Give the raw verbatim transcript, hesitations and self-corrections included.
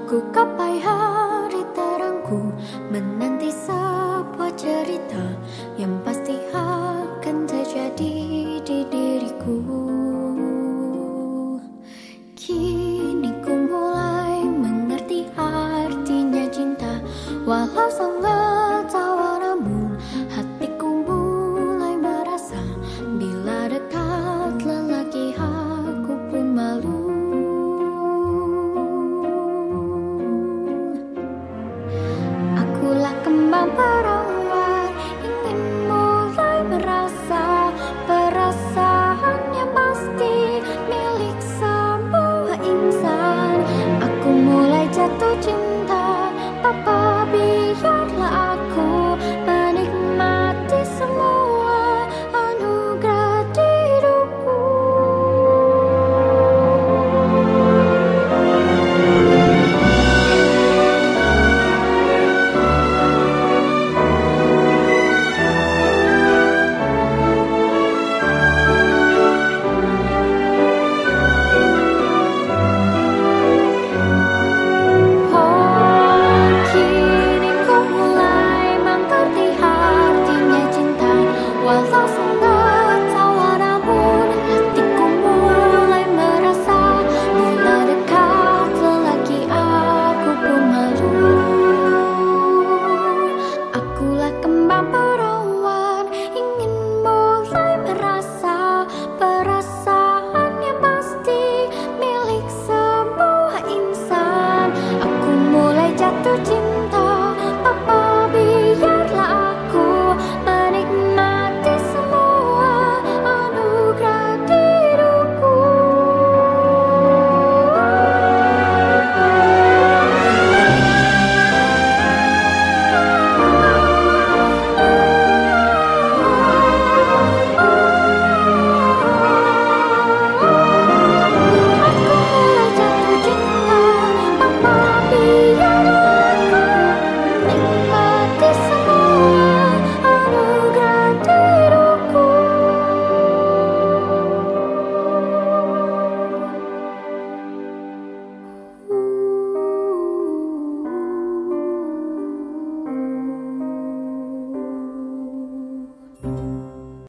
Ku gapai hari terangku, menanti sebuah cerita yang pasti akan terjadi di diriku. Kini ku mulai mengerti artinya cinta, walau sangat tawar namun hatiku mulai merasa bila dekat lelaki aku pun malu. Akulah kembang perawan, ingin mulai merasa perasaan yang pasti milik semua insan. Aku mulai jatuh cinta, Papa biarlah aku menikmati semua anugerah di hidupku. Walau sangat tawar namun hatiku mulai merasa bila dekat lelaki aku pun malu. Akulah kembang perawan, ingin mulai merasa perasaan yang pasti milik semua insan. Aku mulai jatuh cinta,